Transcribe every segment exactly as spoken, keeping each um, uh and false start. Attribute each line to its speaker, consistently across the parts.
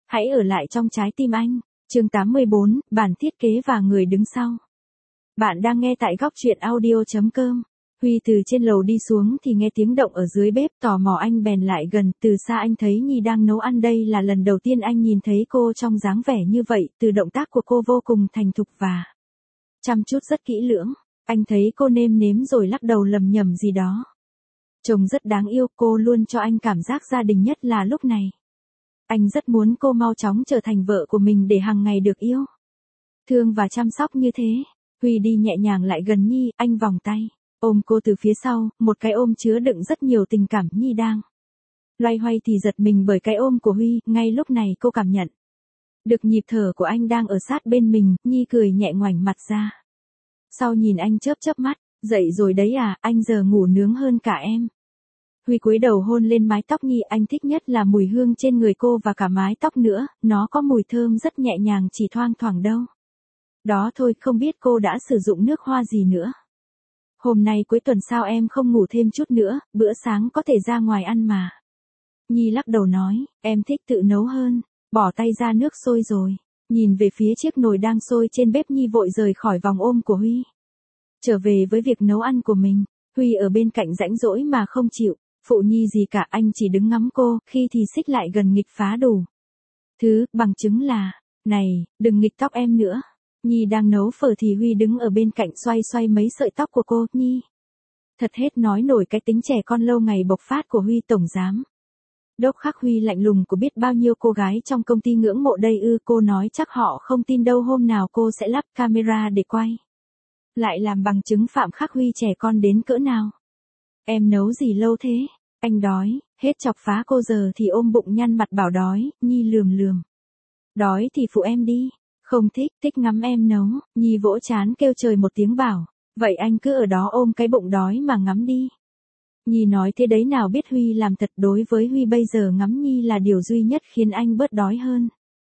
Speaker 1: Hãy ở lại trong trái tim anh. Chương tám mươi bốn, bản thiết kế và người đứng sau. Bạn đang nghe tại góc truyện audio chấm com. Huy từ trên lầu đi xuống thì nghe tiếng động ở dưới bếp, tò mò anh bèn lại gần, từ xa anh thấy Nhi đang nấu ăn, đây là lần đầu tiên anh nhìn thấy cô trong dáng vẻ như vậy, từ động tác của cô vô cùng thành thục và chăm chút rất kỹ lưỡng. Anh thấy cô nêm nếm rồi lắc đầu lầm nhầm gì đó. Chồng rất đáng yêu, cô luôn cho anh cảm giác gia đình, nhất là lúc này. Anh rất muốn cô mau chóng trở thành vợ của mình để hàng ngày được yêu thương và chăm sóc như thế. Huy đi nhẹ nhàng lại gần Nhi, anh vòng tay ôm cô từ phía sau, một cái ôm chứa đựng rất nhiều tình cảm. Nhi đang loay hoay thì giật mình bởi cái ôm của Huy, ngay lúc này cô cảm nhận được nhịp thở của anh đang ở sát bên mình. Nhi cười nhẹ ngoảnh mặt ra sau nhìn anh chớp chớp mắt, dậy rồi đấy à, anh giờ ngủ nướng hơn cả em. Huy cúi đầu hôn lên mái tóc Nhi, anh thích nhất là mùi hương trên người cô và cả mái tóc nữa, nó có mùi thơm rất nhẹ nhàng, chỉ thoang thoảng đâu đó thôi. Không biết cô đã sử dụng nước hoa gì nữa. Hôm nay cuối tuần sao em không ngủ thêm chút nữa, bữa sáng có thể ra ngoài ăn mà. Nhi lắc đầu nói, em thích tự nấu hơn. Bỏ tay ra, nước sôi rồi. Nhìn về phía chiếc nồi đang sôi trên bếp, Nhi vội rời khỏi vòng ôm của Huy, trở về với việc nấu ăn của mình. Huy ở bên cạnh rãnh rỗi mà không chịu phụ Nhi gì cả, anh chỉ đứng ngắm cô, khi thì xích lại gần nghịch phá đủ thứ, bằng chứng là, này, đừng nghịch tóc em nữa. Nhi đang nấu phở thì Huy đứng ở bên cạnh xoay xoay mấy sợi tóc của cô. Nhi thật hết nói nổi cái tính trẻ con lâu ngày bộc phát của Huy. Tổng giám đốc Khắc Huy lạnh lùng của biết bao nhiêu cô gái trong công ty ngưỡng mộ đây ư. Cô nói chắc họ không tin đâu, hôm nào cô sẽ lắp camera để quay lại làm bằng chứng Phạm Khắc Huy trẻ con đến cỡ nào. Em nấu gì lâu thế? Anh đói. Hết chọc phá cô giờ thì ôm bụng nhăn mặt bảo đói. Nhi lườm lườm. Đói thì phụ em đi. Không thích, thích ngắm em nấu. Nhi vỗ chán kêu trời một tiếng bảo, vậy anh cứ ở đó ôm cái bụng đói mà ngắm đi. Nhi nói thế đấy, nào biết Huy làm thật. Đối với Huy bây giờ ngắm Nhi là điều duy nhất khiến anh bớt đói hơn.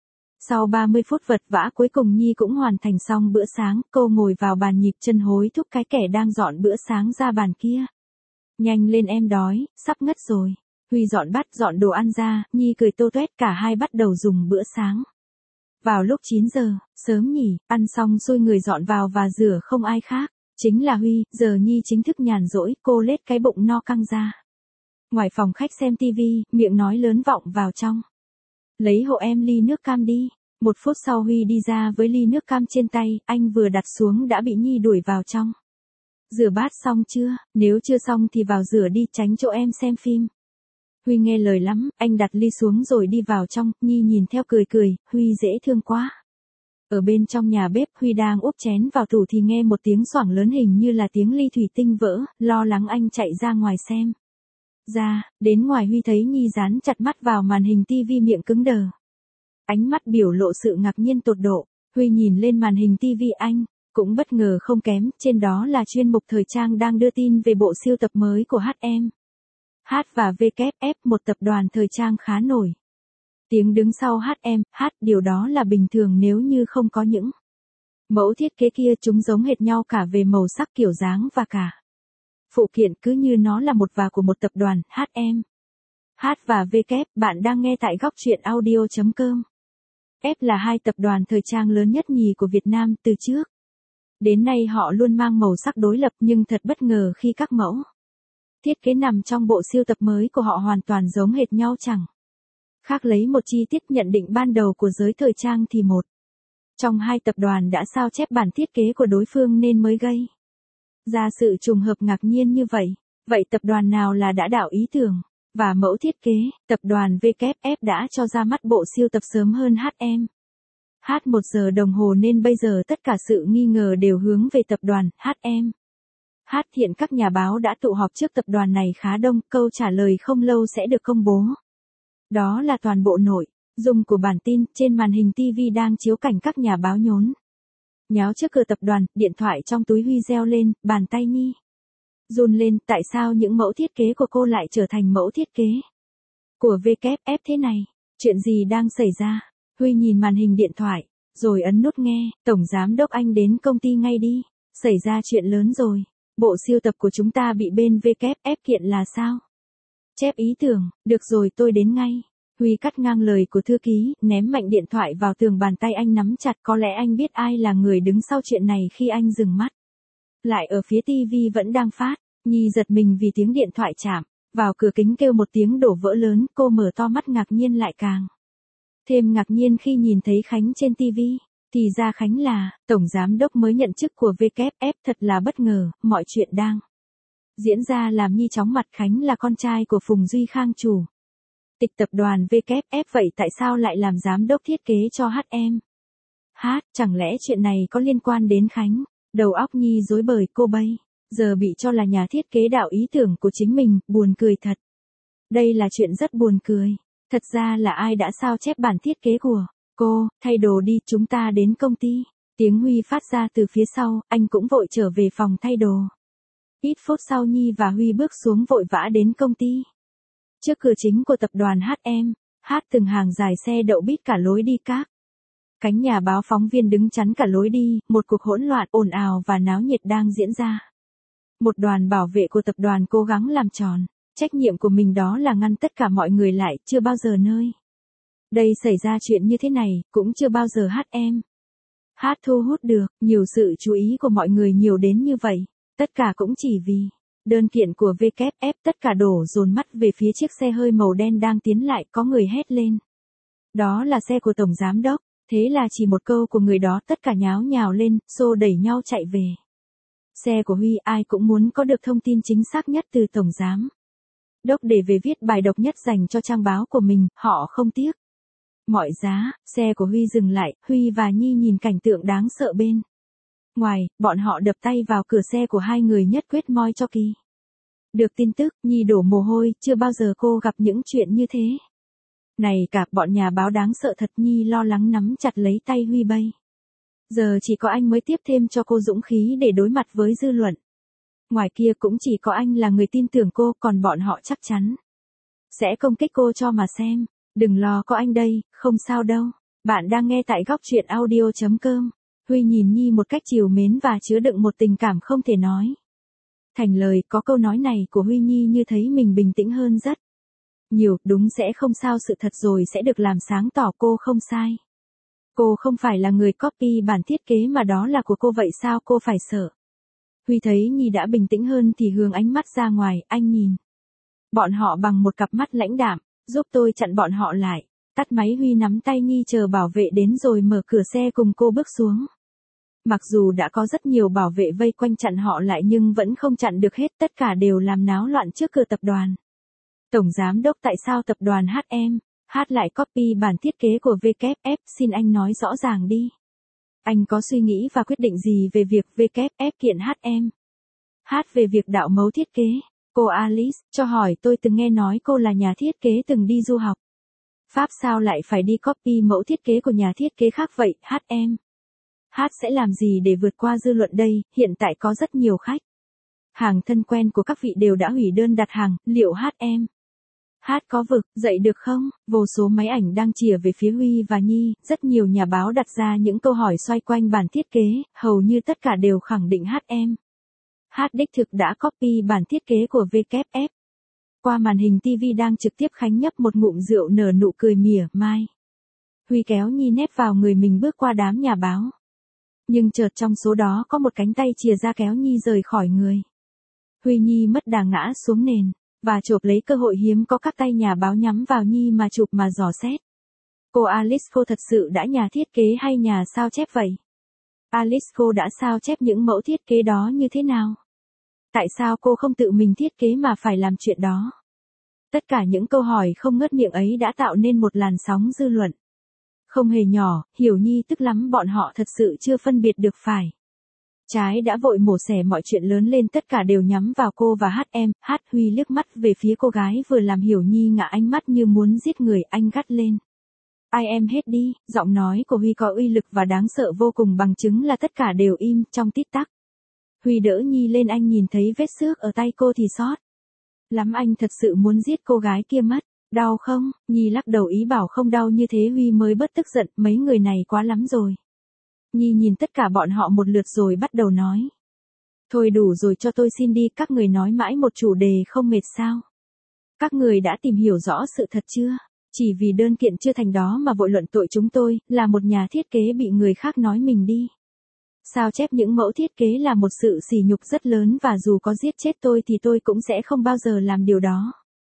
Speaker 1: Sau ba mươi phút vật vã cuối cùng Nhi cũng hoàn thành xong bữa sáng, cô ngồi vào bàn nhịp chân hối thúc cái kẻ đang dọn bữa sáng ra bàn kia. Nhanh lên em đói, sắp ngất rồi. Huy dọn bát dọn đồ ăn ra, Nhi cười tô toét, cả hai bắt đầu dùng bữa sáng. Vào lúc chín giờ, sớm nhỉ, ăn xong xôi người dọn vào và rửa không ai khác chính là Huy. Giờ Nhi chính thức nhàn rỗi, cô lết cái bụng no căng ra ngoài phòng khách xem tivi, miệng nói lớn vọng vào trong, lấy hộ em ly nước cam đi. Một phút sau Huy đi ra với ly nước cam trên tay, anh vừa đặt xuống đã bị Nhi đuổi vào trong. Rửa bát xong chưa? Nếu chưa xong thì vào rửa đi, tránh chỗ em xem phim. Huy nghe lời lắm, anh đặt ly xuống rồi đi vào trong. Nhi nhìn theo cười cười, Huy dễ thương quá. Ở bên trong nhà bếp, Huy đang úp chén vào tủ thì nghe một tiếng xoảng lớn, hình như là tiếng ly thủy tinh vỡ. Lo lắng anh chạy ra ngoài xem ra, đến ngoài Huy thấy Nhi dán chặt mắt vào màn hình tivi, miệng cứng đờ, ánh mắt biểu lộ sự ngạc nhiên tột độ. Huy nhìn lên màn hình tivi, anh cũng bất ngờ không kém, trên đó là chuyên mục thời trang đang đưa tin về bộ siêu tập mới của hát em. H và vê kép ép, một tập đoàn thời trang khá nổi tiếng đứng sau hát em. H, điều đó là bình thường nếu như không có những mẫu thiết kế kia, chúng giống hệt nhau cả về màu sắc, kiểu dáng và cả phụ kiện, cứ như nó là một và của một tập đoàn, hát em. H và vê kép, bạn đang nghe tại góc truyện audio chấm com. F là hai tập đoàn thời trang lớn nhất nhì của Việt Nam, từ trước đến nay họ luôn mang màu sắc đối lập, nhưng thật bất ngờ khi các mẫu thiết kế nằm trong bộ siêu tập mới của họ hoàn toàn giống hệt nhau, chẳng khác lấy một chi tiết. Nhận định ban đầu của giới thời trang thì một trong hai tập đoàn đã sao chép bản thiết kế của đối phương nên mới gây ra sự trùng hợp ngạc nhiên như vậy. Vậy tập đoàn nào là đã đạo ý tưởng và mẫu thiết kế? Tập đoàn vê kép ép đã cho ra mắt bộ siêu tập sớm hơn hát em. H một giờ đồng hồ, nên bây giờ tất cả sự nghi ngờ đều hướng về tập đoàn hát em. H, hiện các nhà báo đã tụ họp trước tập đoàn này khá đông, câu trả lời không lâu sẽ được công bố. Đó là toàn bộ nội dung của bản tin. Trên màn hình tivi đang chiếu cảnh các nhà báo nhốn nháo trước cửa tập đoàn, điện thoại trong túi Huy reo lên, bàn tay Nhi run lên. Tại sao những mẫu thiết kế của cô lại trở thành mẫu thiết kế của vê kép ép thế này? Chuyện gì đang xảy ra? Huy nhìn màn hình điện thoại, rồi ấn nút nghe. Tổng giám đốc, anh đến công ty ngay đi. Xảy ra chuyện lớn rồi. Bộ siêu tập của chúng ta bị bên vê kép ép kiện là sao? Chép ý tưởng, được rồi tôi đến ngay. Huy cắt ngang lời của thư ký, ném mạnh điện thoại vào tường, bàn tay anh nắm chặt, có lẽ anh biết ai là người đứng sau chuyện này khi anh dừng mắt. Lại ở phía tivi vẫn đang phát, Nhi giật mình vì tiếng điện thoại chạm, vào cửa kính kêu một tiếng đổ vỡ lớn, cô mở to mắt ngạc nhiên lại càng. Thêm ngạc nhiên khi nhìn thấy Khánh trên tivi, thì ra Khánh là, tổng giám đốc mới nhận chức của vê kép ép, thật là bất ngờ, mọi chuyện đang diễn ra làm Nhi chóng mặt. Khánh là con trai của Phùng Duy Khang, chủ tịch tập đoàn vê kép ép, vậy tại sao lại làm giám đốc thiết kế cho hát em? Hát, chẳng lẽ chuyện này có liên quan đến Khánh? Đầu óc Nhi rối bời, cô bây giờ bị cho là nhà thiết kế đạo ý tưởng của chính mình, buồn cười thật. Đây là chuyện rất buồn cười. Thật ra là ai đã sao chép bản thiết kế của cô? Thay đồ đi, chúng ta đến công ty. Tiếng Huy phát ra từ phía sau, anh cũng vội trở về phòng thay đồ. Ít phút sau Nhi và Huy bước xuống vội vã đến công ty. Trước cửa chính của tập đoàn hát em, Hát từng hàng dài xe đậu bít cả lối đi, các cánh nhà báo phóng viên đứng chắn cả lối đi, một cuộc hỗn loạn ồn ào và náo nhiệt đang diễn ra. Một đoàn bảo vệ của tập đoàn cố gắng làm tròn trách nhiệm của mình, đó là ngăn tất cả mọi người lại, chưa bao giờ nơi đây xảy ra chuyện như thế này, cũng chưa bao giờ hát em Hát thu hút được nhiều sự chú ý của mọi người nhiều đến như vậy. Tất cả cũng chỉ vì đơn kiện của vê kép ép, tất cả đổ dồn mắt về phía chiếc xe hơi màu đen đang tiến lại, có người hét lên. Đó là xe của tổng giám đốc. Thế là chỉ một câu của người đó, tất cả nháo nhào lên, xô đẩy nhau chạy về xe của Huy. Ai cũng muốn có được thông tin chính xác nhất từ tổng giám đốc để về viết bài độc nhất dành cho trang báo của mình, họ không tiếc mọi giá. Xe của Huy dừng lại, Huy và Nhi nhìn cảnh tượng đáng sợ bên ngoài, bọn họ đập tay vào cửa xe của hai người, nhất quyết moi cho kỳ được tin tức. Nhi đổ mồ hôi, chưa bao giờ cô gặp những chuyện như thế này cả, bọn nhà báo đáng sợ thật. Nhi lo lắng nắm chặt lấy tay Huy, bây giờ chỉ có anh mới tiếp thêm cho cô dũng khí để đối mặt với dư luận. Ngoài kia cũng chỉ có anh là người tin tưởng cô, còn bọn họ chắc chắn sẽ công kích cô cho mà xem. Đừng lo, có anh đây, không sao đâu. Bạn đang nghe tại góc truyện audio chấm com. Huy nhìn Nhi một cách trìu mến và chứa đựng một tình cảm không thể nói thành lời. Có câu nói này của Huy, Nhi như thấy mình bình tĩnh hơn rất nhiều. Đúng, sẽ không sao, sự thật rồi sẽ được làm sáng tỏ, cô không sai. Cô không phải là người copy bản thiết kế mà đó là của cô, vậy sao cô phải sợ? Huy thấy Nhi đã bình tĩnh hơn thì hướng ánh mắt ra ngoài, anh nhìn bọn họ bằng một cặp mắt lãnh đạm. Giúp tôi chặn bọn họ lại. Tắt máy, Huy nắm tay Nhi chờ bảo vệ đến rồi mở cửa xe cùng cô bước xuống. Mặc dù đã có rất nhiều bảo vệ vây quanh chặn họ lại nhưng vẫn không chặn được hết, tất cả đều làm náo loạn trước cửa tập đoàn. Tổng giám đốc, tại sao tập đoàn hát em Hát lại copy bản thiết kế của vê kép ép, xin anh nói rõ ràng đi. Anh có suy nghĩ và quyết định gì về việc vê kép ép kiện hát em Hát về việc đạo mẫu thiết kế? Cô Alice, cho hỏi, tôi từng nghe nói cô là nhà thiết kế từng đi du học Pháp, sao lại phải đi copy mẫu thiết kế của nhà thiết kế khác vậy? hát em Hát sẽ làm gì để vượt qua dư luận đây? Hiện tại có rất nhiều khách hàng thân quen của các vị đều đã hủy đơn đặt hàng, liệu hát em Hát có vực dậy được không? Vô số máy ảnh đang chìa về phía Huy và Nhi, rất nhiều nhà báo đặt ra những câu hỏi xoay quanh bản thiết kế, hầu như tất cả đều khẳng định hát em Hát đích thực đã copy bản thiết kế của vê kép ép. Qua màn hình tivi đang trực tiếp, Khánh nhấp một ngụm rượu nở nụ cười mỉa mai. Huy kéo Nhi nép vào người mình bước qua đám nhà báo. Nhưng chợt trong số đó có một cánh tay chìa ra kéo Nhi rời khỏi người. Huy, Nhi mất đà ngã xuống nền, và chộp lấy cơ hội hiếm có các tay nhà báo nhắm vào Nhi mà chụp mà dò xét. Cô Alice, cô thật sự đã nhà thiết kế hay nhà sao chép vậy? Alice, cô đã sao chép những mẫu thiết kế đó như thế nào? Tại sao cô không tự mình thiết kế mà phải làm chuyện đó? Tất cả những câu hỏi không ngớt miệng ấy đã tạo nên một làn sóng dư luận không hề nhỏ. Hiểu Nhi tức lắm, bọn họ thật sự chưa phân biệt được phải trái, đã vội mổ xẻ mọi chuyện lớn lên, tất cả đều nhắm vào cô và hát em Hát. Huy liếc mắt về phía cô gái vừa làm Hiểu Nhi ngã ánh mắt như muốn giết người, anh gắt lên. Ai em hết đi. Giọng nói của Huy có uy lực và đáng sợ vô cùng, bằng chứng là tất cả đều im trong tít tắc. Huy đỡ Nhi lên, anh nhìn thấy vết xước ở tay cô thì xót lắm, anh thật sự muốn giết cô gái kia mất. Đau không? Nhi lắc đầu ý bảo không đau, như thế Huy mới bớt tức giận, mấy người này quá lắm rồi. Nhi nhìn tất cả bọn họ một lượt rồi bắt đầu nói. Thôi đủ rồi, cho tôi xin đi, các người nói mãi một chủ đề không mệt sao? Các người đã tìm hiểu rõ sự thật chưa? Chỉ vì đơn kiện chưa thành đó mà vội luận tội chúng tôi, là một nhà thiết kế bị người khác nói mình đi. Sao chép những mẫu thiết kế là một sự sỉ nhục rất lớn và dù có giết chết tôi thì tôi cũng sẽ không bao giờ làm điều đó.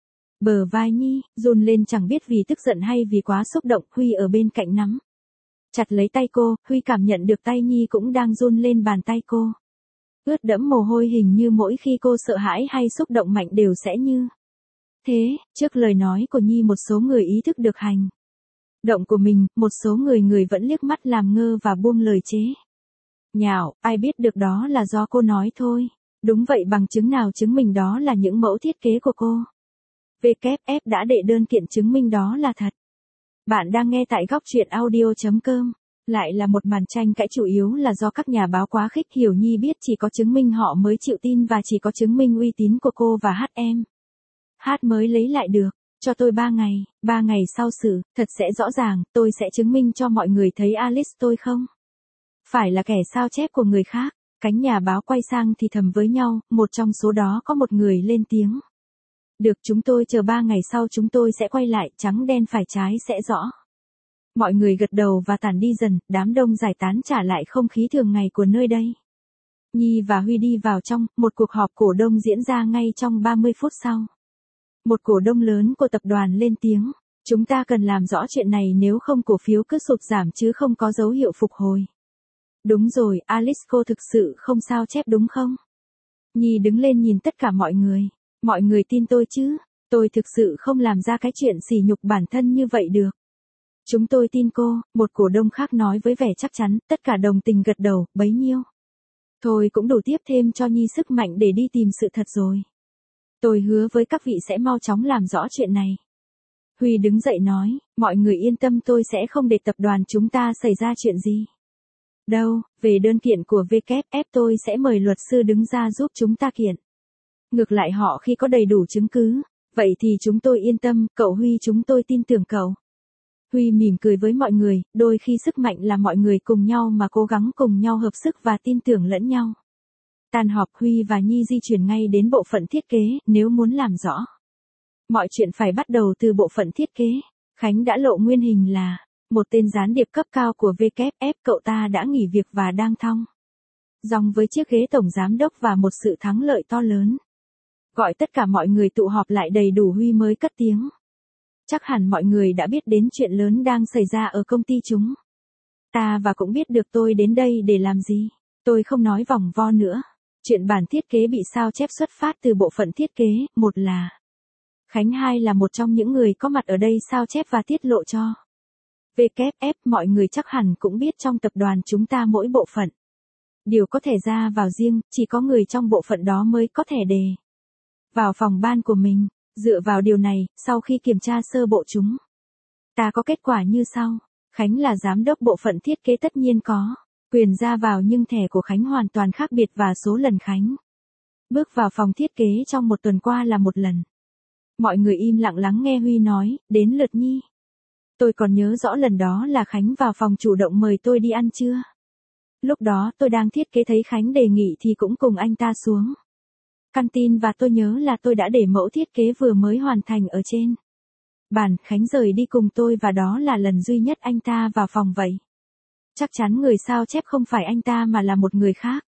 Speaker 1: Bờ vai Nhi run lên chẳng biết vì tức giận hay vì quá xúc động. Huy ở bên cạnh nắm chặt lấy tay cô, Huy cảm nhận được tay Nhi cũng đang run lên bàn tay cô. Ướt đẫm mồ hôi, hình như mỗi khi cô sợ hãi hay xúc động mạnh đều sẽ như thế. Trước lời nói của Nhi một số người ý thức được hành động của mình, một số người người vẫn liếc mắt làm ngơ và buông lời chế nhạo, ai biết được đó là do cô nói thôi. Đúng vậy, bằng chứng nào chứng minh đó là những mẫu thiết kế của cô? vê kép ép đã đệ đơn kiện chứng minh đó là thật. Bạn đang nghe tại góc truyện audio chấm com. Lại là một màn tranh cãi chủ yếu là do các nhà báo quá khích. Hiểu Nhi biết chỉ có chứng minh họ mới chịu tin và chỉ có chứng minh uy tín của cô và hát em. Hát mới lấy lại được. Cho tôi ba ngày, ba ngày sau xử, thật sẽ rõ ràng, tôi sẽ chứng minh cho mọi người thấy Alice tôi không phải là kẻ sao chép của người khác. Cánh nhà báo quay sang thì thầm với nhau, một trong số đó có một người lên tiếng. Được, chúng tôi chờ ba ngày sau chúng tôi sẽ quay lại, trắng đen phải trái sẽ rõ. Mọi người gật đầu và tản đi dần, đám đông giải tán trả lại không khí thường ngày của nơi đây. Nhi và Huy đi vào trong, một cuộc họp cổ đông diễn ra ngay trong ba mươi phút sau. Một cổ đông lớn của tập đoàn lên tiếng, chúng ta cần làm rõ chuyện này nếu không cổ phiếu cứ sụt giảm chứ không có dấu hiệu phục hồi. Đúng rồi, Alice cô thực sự không sao chép đúng không? Nhi đứng lên nhìn tất cả mọi người. Mọi người tin tôi chứ, tôi thực sự không làm ra cái chuyện sỉ nhục bản thân như vậy được. Chúng tôi tin cô, một cổ đông khác nói với vẻ chắc chắn, tất cả đồng tình gật đầu, bấy nhiêu. Thôi cũng đủ tiếp thêm cho Nhi sức mạnh để đi tìm sự thật rồi. Tôi hứa với các vị sẽ mau chóng làm rõ chuyện này. Huy đứng dậy nói, mọi người yên tâm, tôi sẽ không để tập đoàn chúng ta xảy ra chuyện gì. Đâu, về đơn kiện của vê kép ép tôi sẽ mời luật sư đứng ra giúp chúng ta kiện. Ngược lại họ khi có đầy đủ chứng cứ, vậy thì chúng tôi yên tâm, cậu Huy chúng tôi tin tưởng cậu. Huy mỉm cười với mọi người, đôi khi sức mạnh là mọi người cùng nhau mà cố gắng cùng nhau hợp sức và tin tưởng lẫn nhau. Tan họp, Huy và Nhi di chuyển ngay đến bộ phận thiết kế, nếu muốn làm rõ mọi chuyện phải bắt đầu từ bộ phận thiết kế. Khánh đã lộ nguyên hình là một tên gián điệp cấp cao của vê kép ép, cậu ta đã nghỉ việc và đang thong dong với chiếc ghế tổng giám đốc và một sự thắng lợi to lớn. Gọi tất cả mọi người tụ họp lại đầy đủ, Huy mới cất tiếng. Chắc hẳn mọi người đã biết đến chuyện lớn đang xảy ra ở công ty chúng ta và cũng biết được tôi đến đây để làm gì. Tôi không nói vòng vo nữa. Chuyện bản thiết kế bị sao chép xuất phát từ bộ phận thiết kế, một là Khánh, hai là một trong những người có mặt ở đây sao chép và tiết lộ cho vê kép ép. Mọi người chắc hẳn cũng biết trong tập đoàn chúng ta mỗi bộ phận đều có thẻ ra vào riêng, chỉ có người trong bộ phận đó mới có thẻ đề vào phòng ban của mình. Dựa vào điều này, sau khi kiểm tra sơ bộ chúng ta có kết quả như sau. Khánh là giám đốc bộ phận thiết kế tất nhiên có quyền ra vào, nhưng thẻ của Khánh hoàn toàn khác biệt và số lần Khánh bước vào phòng thiết kế trong một tuần qua là một lần. Mọi người im lặng lắng nghe Huy nói, đến lượt Nhi. Tôi còn nhớ rõ lần đó là Khánh vào phòng chủ động mời tôi đi ăn trưa. Lúc đó tôi đang thiết kế thấy Khánh đề nghị thì cũng cùng anh ta xuống căn tin và tôi nhớ là tôi đã để mẫu thiết kế vừa mới hoàn thành ở trên bàn. Khánh rời đi cùng tôi và đó là lần duy nhất anh ta vào phòng vậy. Chắc chắn người sao chép không phải anh ta mà là một người khác.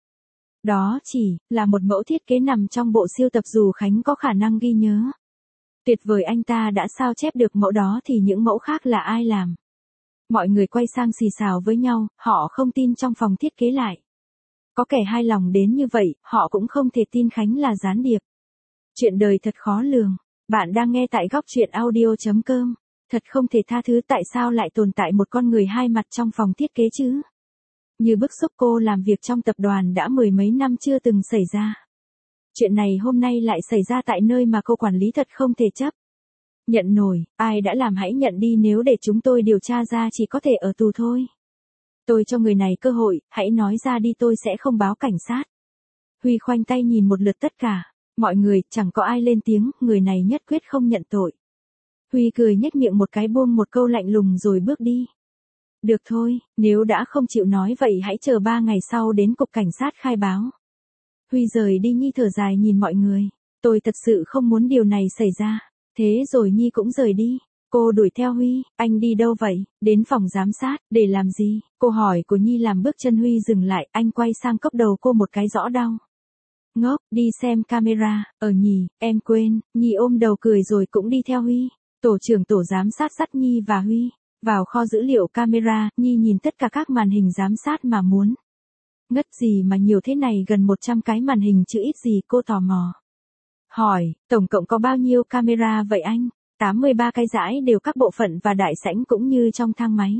Speaker 1: Đó chỉ là một mẫu thiết kế nằm trong bộ siêu tập dù Khánh có khả năng ghi nhớ. Tuyệt vời, anh ta đã sao chép được mẫu đó thì những mẫu khác là ai làm? Mọi người quay sang xì xào với nhau, họ không tin trong phòng thiết kế lại có kẻ hai lòng đến như vậy, họ cũng không thể tin Khánh là gián điệp. Chuyện đời thật khó lường. Bạn đang nghe tại góc truyện audio chấm com. Thật không thể tha thứ tại sao lại tồn tại một con người hai mặt trong phòng thiết kế chứ. Như bức xúc cô làm việc trong tập đoàn đã mười mấy năm chưa từng xảy ra. Chuyện này hôm nay lại xảy ra tại nơi mà cô quản lý thật không thể chấp nhận nổi. Ai đã làm hãy nhận đi, nếu để chúng tôi điều tra ra chỉ có thể ở tù thôi. Tôi cho người này cơ hội, hãy nói ra đi, tôi sẽ không báo cảnh sát. Huy khoanh tay nhìn một lượt tất cả mọi người, chẳng có ai lên tiếng, người này nhất quyết không nhận tội. Huy cười nhếch miệng một cái, buông một câu lạnh lùng rồi bước đi. Được thôi, nếu đã không chịu nói vậy hãy chờ ba ngày sau đến cục cảnh sát khai báo. Huy rời đi. Nhi thở dài nhìn mọi người. Tôi thật sự không muốn điều này xảy ra. Thế rồi Nhi cũng rời đi. Cô đuổi theo Huy, anh đi đâu vậy? Đến phòng giám sát, để làm gì? Cô hỏi của Nhi làm bước chân Huy dừng lại, anh quay sang cốc đầu cô một cái rõ đau. Ngốc, đi xem camera, ở nhỉ, em quên, Nhi ôm đầu cười rồi cũng đi theo Huy. Tổ trưởng tổ giám sát dắt Nhi và Huy vào kho dữ liệu camera, Nhi nhìn tất cả các màn hình giám sát mà muốn. Ngất gì mà nhiều thế này, gần một trăm cái màn hình chứ ít gì, cô tò mò. Hỏi, tổng cộng có bao nhiêu camera vậy anh? tám mươi ba cái dãy đều các bộ phận và đại sảnh cũng như trong thang máy.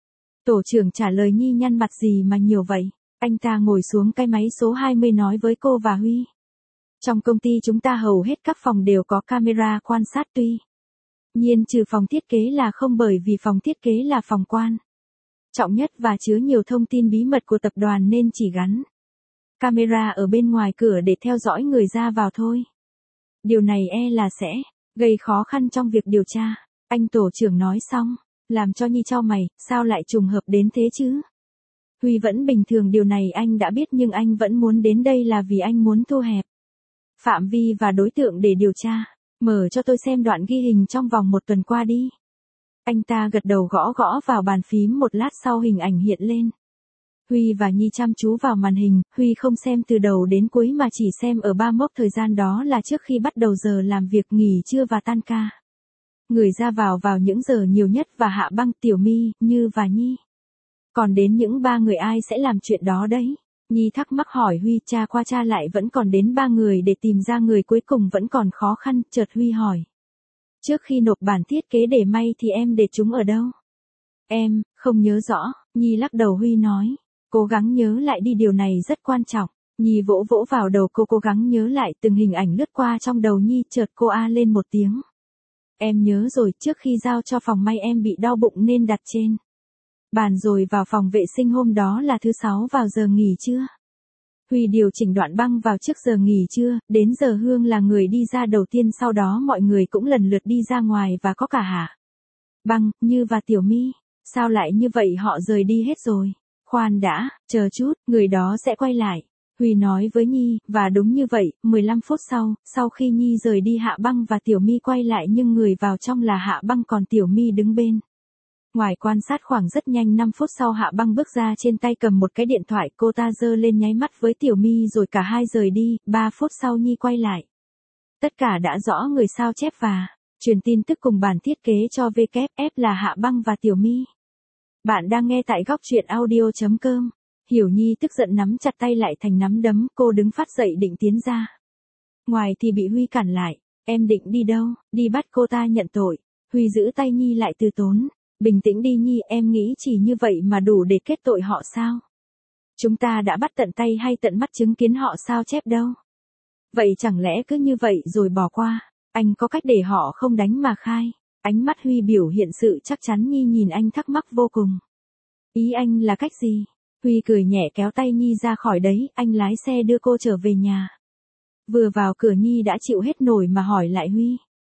Speaker 1: Tổ trưởng trả lời. Nhi nhăn mặt, gì mà nhiều vậy? Anh ta ngồi xuống cái máy số hai mươi nói với cô và Huy. Trong công ty chúng ta hầu hết các phòng đều có camera quan sát, tuy nhiên trừ phòng thiết kế là không, bởi vì phòng thiết kế là phòng quan trọng nhất và chứa nhiều thông tin bí mật của tập đoàn nên chỉ gắn camera ở bên ngoài cửa để theo dõi người ra vào thôi. Điều này e là sẽ gây khó khăn trong việc điều tra. Anh tổ trưởng nói xong, làm cho Nhi chau mày, sao lại trùng hợp đến thế chứ? Huy vẫn bình thường, điều này anh đã biết, nhưng anh vẫn muốn đến đây là vì anh muốn thu hẹp phạm vi và đối tượng để điều tra. Mở cho tôi xem đoạn ghi hình trong vòng một tuần qua đi. Anh ta gật đầu, gõ gõ vào bàn phím, một lát sau hình ảnh hiện lên. Huy và Nhi chăm chú vào màn hình, Huy không xem từ đầu đến cuối mà chỉ xem ở ba mốc thời gian, đó là trước khi bắt đầu giờ làm việc, nghỉ trưa và tan ca. Người ra vào vào những giờ nhiều nhất và Hạ Băng, Tiểu My, Như và Nhi. Còn đến những ba người ai sẽ làm chuyện đó đấy? Nhi thắc mắc hỏi Huy, tra qua tra lại vẫn còn đến ba người, để tìm ra người cuối cùng vẫn còn khó khăn. Chợt Huy hỏi. Trước khi nộp bản thiết kế để may thì em để chúng ở đâu? Em, không nhớ rõ, Nhi lắc đầu. Huy nói. Cố gắng nhớ lại đi, điều này rất quan trọng. Nhi vỗ vỗ vào đầu cô, cố gắng nhớ lại từng hình ảnh lướt qua trong đầu Nhi. Chợt cô a lên một tiếng. Em nhớ rồi, trước khi giao cho phòng may em bị đau bụng nên đặt trên bàn rồi vào phòng vệ sinh, hôm đó là thứ sáu vào giờ nghỉ trưa. Huy điều chỉnh đoạn băng vào trước giờ nghỉ trưa, đến giờ Hương là người đi ra đầu tiên, sau đó mọi người cũng lần lượt đi ra ngoài và có cả Hạ Băng, Như và Tiểu My. Sao lại như vậy, họ rời đi hết rồi? Khoan đã, chờ chút, người đó sẽ quay lại. Huy nói với Nhi, và đúng như vậy, mười lăm phút sau, sau khi Nhi rời đi, Hạ Băng và Tiểu My quay lại, nhưng người vào trong là Hạ Băng, còn Tiểu My đứng bên ngoài quan sát. Khoảng rất nhanh, năm phút sau Hạ Băng bước ra, trên tay cầm một cái điện thoại, cô ta giơ lên nháy mắt với Tiểu My rồi cả hai rời đi. ba phút sau Nhi quay lại. Tất cả đã rõ, người sao chép và truyền tin tức cùng bản thiết kế cho vê kép ép là Hạ Băng và Tiểu My. Bạn đang nghe tại góc truyện audio chấm com. Hiểu Nhi tức giận nắm chặt tay lại thành nắm đấm, cô đứng phát dậy định tiến ra ngoài thì bị Huy cản lại. Em định đi đâu? Đi bắt cô ta nhận tội. Huy giữ tay Nhi lại, từ tốn. Bình tĩnh đi Nhi, em nghĩ chỉ như vậy mà đủ để kết tội họ sao? Chúng ta đã bắt tận tay hay tận mắt chứng kiến họ sao chép đâu. Vậy chẳng lẽ cứ như vậy rồi bỏ qua? Anh có cách để họ không đánh mà khai. Ánh mắt Huy biểu hiện sự chắc chắn. Nhi nhìn anh thắc mắc vô cùng. Ý anh là cách gì? Huy cười nhẹ kéo tay Nhi ra khỏi đấy, anh lái xe đưa cô trở về nhà. Vừa vào cửa Nhi đã chịu hết nổi mà hỏi lại Huy.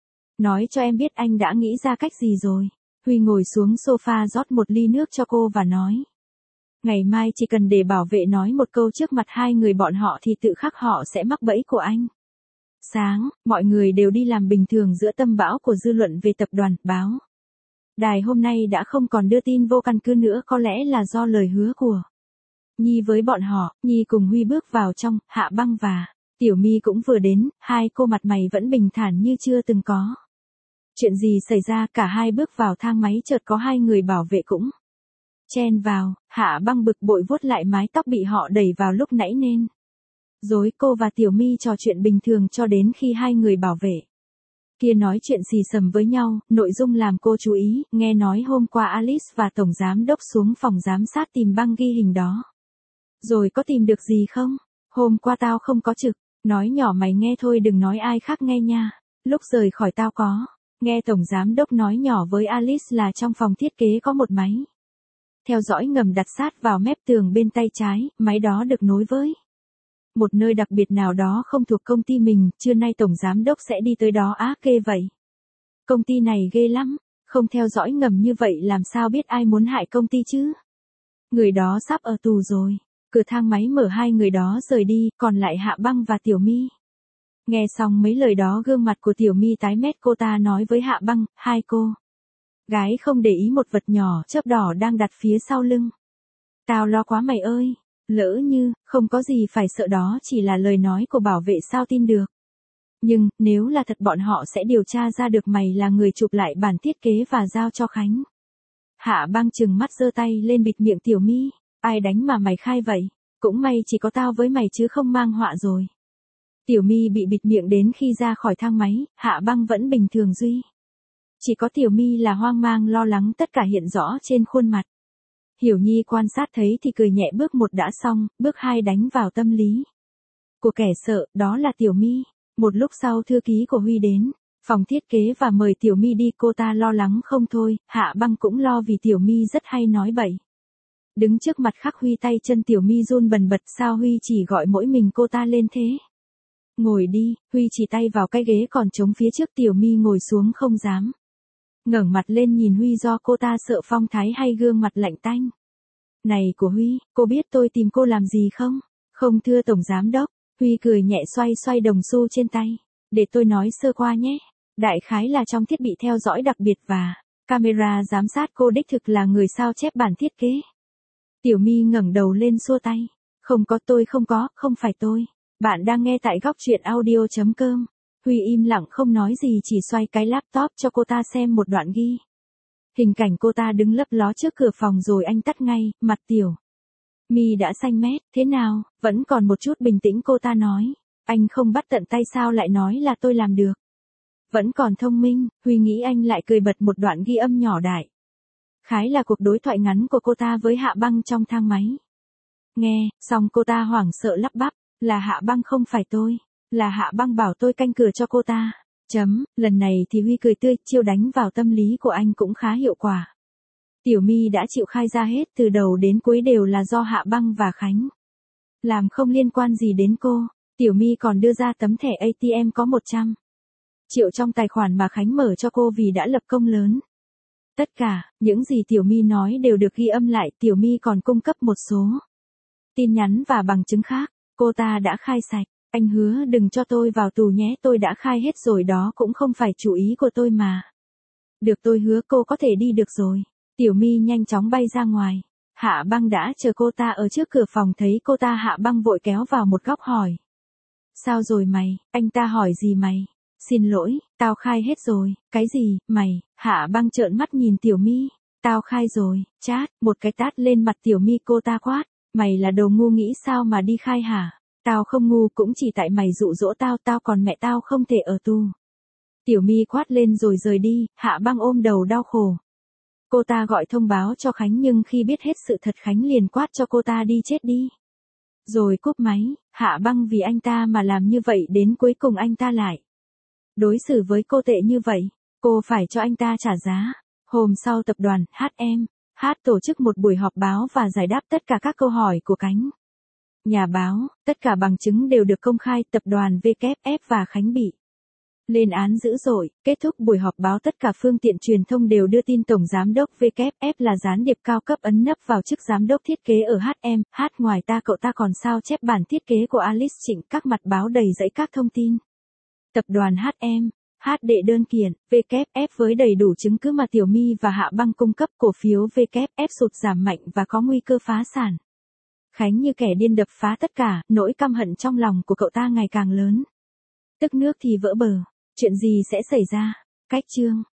Speaker 1: Nói cho em biết anh đã nghĩ ra cách gì rồi. Huy ngồi xuống sofa rót một ly nước cho cô và nói. Ngày mai chỉ cần để bảo vệ nói một câu trước mặt hai người bọn họ thì tự khắc họ sẽ mắc bẫy của anh. Sáng, mọi người đều đi làm bình thường giữa tâm bão của dư luận về tập đoàn, báo đài hôm nay đã không còn đưa tin vô căn cứ nữa, có lẽ là do lời hứa của Nhi với bọn họ. Nhi cùng Huy bước vào trong, Hạ Băng và Tiểu My cũng vừa đến, hai cô mặt mày vẫn bình thản như chưa từng có chuyện gì xảy ra. Cả hai bước vào thang máy, chợt có hai người bảo vệ cũng chen vào. Hạ Băng bực bội vuốt lại mái tóc bị họ đẩy vào lúc nãy nên rối. Cô và Tiểu My trò chuyện bình thường cho đến khi hai người bảo vệ kia nói chuyện xì xầm với nhau. Nội dung làm cô chú ý, nghe nói hôm qua Alice và Tổng Giám Đốc xuống phòng giám sát tìm băng ghi hình đó. Rồi có tìm được gì không? Hôm qua tao không có trực. Nói nhỏ mày nghe thôi, đừng nói ai khác nghe nha. Lúc rời khỏi tao có nghe Tổng Giám Đốc nói nhỏ với Alice là trong phòng thiết kế có một máy theo dõi ngầm đặt sát vào mép tường bên tay trái. Máy đó được nối với một nơi đặc biệt nào đó không thuộc công ty mình. Trưa nay Tổng Giám Đốc sẽ đi tới đó. Á, kê vậy. Công ty này ghê lắm. Không theo dõi ngầm như vậy làm sao biết ai muốn hại công ty chứ? Người đó sắp ở tù rồi. Cửa thang máy mở, hai người đó rời đi, còn lại Hạ Băng và Tiểu My. Nghe xong mấy lời đó, gương mặt của Tiểu My tái mét, cô ta nói với Hạ Băng, hai cô Gái không để ý một vật nhỏ chớp đỏ đang đặt phía sau lưng. Tao lo quá mày ơi. Lỡ như, không có gì phải sợ, đó chỉ là lời nói của bảo vệ sao tin được. Nhưng, nếu là thật bọn họ sẽ điều tra ra được mày là người chụp lại bản thiết kế và giao cho Khánh. Hạ Băng trừng mắt giơ tay lên bịt miệng Tiểu My. Ai đánh mà mày khai vậy? Cũng may chỉ có tao với mày chứ không mang họa rồi. Tiểu My bị bịt miệng đến khi ra khỏi thang máy, Hạ Băng vẫn bình thường duy. Chỉ có Tiểu My là hoang mang lo lắng, tất cả hiện rõ trên khuôn mặt. Hiểu Nhi quan sát thấy thì cười nhẹ, bước một đã xong, bước hai đánh vào tâm lý của kẻ sợ, đó là Tiểu My. Một lúc sau thư ký của Huy đến, phòng thiết kế và mời Tiểu My đi, cô ta lo lắng không thôi, Hạ Băng cũng lo vì Tiểu My rất hay nói bậy. Đứng trước mặt Khắc Huy, tay chân Tiểu My run bần bật, sao Huy chỉ gọi mỗi mình cô ta lên thế? Ngồi đi, Huy chỉ tay vào cái ghế còn trống phía trước, Tiểu My ngồi xuống không dám ngẩng mặt lên nhìn Huy do cô ta sợ phong thái hay gương mặt lạnh tanh này của Huy. Cô biết tôi tìm cô làm gì không? Không thưa Tổng Giám Đốc. Huy cười nhẹ xoay xoay đồng xu trên tay. Để tôi nói sơ qua nhé. Đại khái là trong thiết bị theo dõi đặc biệt và camera giám sát cô đích thực là người sao chép bản thiết kế. Tiểu My ngẩng đầu lên xua tay. Không có, tôi không có, không phải tôi. Bạn đang nghe tại góc truyện audio chấm com. Huy im lặng không nói gì, chỉ xoay cái laptop cho cô ta xem một đoạn ghi hình cảnh cô ta đứng lấp ló trước cửa phòng rồi anh tắt ngay, mặt Tiểu My đã xanh mét. Thế nào, vẫn còn một chút bình tĩnh cô ta nói. Anh không bắt tận tay sao lại nói là tôi làm được? Vẫn còn thông minh. Huy nghĩ anh lại cười bật một đoạn ghi âm nhỏ đại khái là cuộc đối thoại ngắn của cô ta với Hạ Băng trong thang máy. Nghe, xong cô ta hoảng sợ lắp bắp. Là Hạ Băng, không phải tôi. Là Hạ Băng bảo tôi canh cửa cho cô ta. Chấm, lần này thì Huy cười tươi, chiêu đánh vào tâm lý của anh cũng khá hiệu quả. Tiểu My đã chịu khai ra hết từ đầu đến cuối đều là do Hạ Băng và Khánh làm, không liên quan gì đến cô. Tiểu My còn đưa ra tấm thẻ a tê em có một trăm triệu trong tài khoản mà Khánh mở cho cô vì đã lập công lớn. Tất cả, những gì Tiểu My nói đều được ghi âm lại, Tiểu My còn cung cấp một số tin nhắn và bằng chứng khác. Cô ta đã khai sạch. Anh hứa đừng cho tôi vào tù nhé, tôi đã khai hết rồi, đó cũng không phải chủ ý của tôi mà. Được, tôi hứa cô có thể đi được rồi. Tiểu My nhanh chóng bay ra ngoài. Hạ Băng đã chờ cô ta ở trước cửa phòng, thấy cô ta Hạ Băng vội kéo vào một góc hỏi. Sao rồi mày? Anh ta hỏi gì mày? Xin lỗi, tao khai hết rồi. Cái gì, mày? Hạ Băng trợn mắt nhìn Tiểu My. Tao khai rồi, chát, một cái tát lên mặt Tiểu My, cô ta quát. Mày là đồ ngu nghĩ sao mà đi khai hả? Tao không ngu, cũng chỉ tại mày dụ dỗ tao, tao còn mẹ tao không thể ở tù. Tiểu My quát lên rồi rời đi, Hạ Băng ôm đầu đau khổ. Cô ta gọi thông báo cho Khánh nhưng khi biết hết sự thật Khánh liền quát cho cô ta đi chết đi. Rồi cúp máy, Hạ Băng vì anh ta mà làm như vậy, đến cuối cùng anh ta lại đối xử với cô tệ như vậy. Cô phải cho anh ta trả giá. Hôm sau tập đoàn hát em hát tổ chức một buổi họp báo và giải đáp tất cả các câu hỏi của cánh nhà báo, tất cả bằng chứng đều được công khai. Tập đoàn vê kép ép và Khánh bị lên án dữ dội. Kết thúc buổi họp báo, tất cả phương tiện truyền thông đều đưa tin Tổng Giám đốc vê kép ép là gián điệp cao cấp ấn nấp vào chức giám đốc thiết kế ở hát em hát. Ngoài ta, cậu ta còn sao chép bản thiết kế của Alice Trịnh. Các mặt báo đầy dẫy các thông tin. Tập đoàn hát em hát đệ đơn kiện vê kép ép với đầy đủ chứng cứ mà Tiểu My và Hạ Băng cung cấp. Cổ phiếu vê kép ép sụt giảm mạnh và có nguy cơ phá sản. Khánh như kẻ điên đập phá tất cả, nỗi căm hận trong lòng của cậu ta ngày càng lớn. Tức nước thì vỡ bờ. Chuyện gì sẽ xảy ra? Cách chương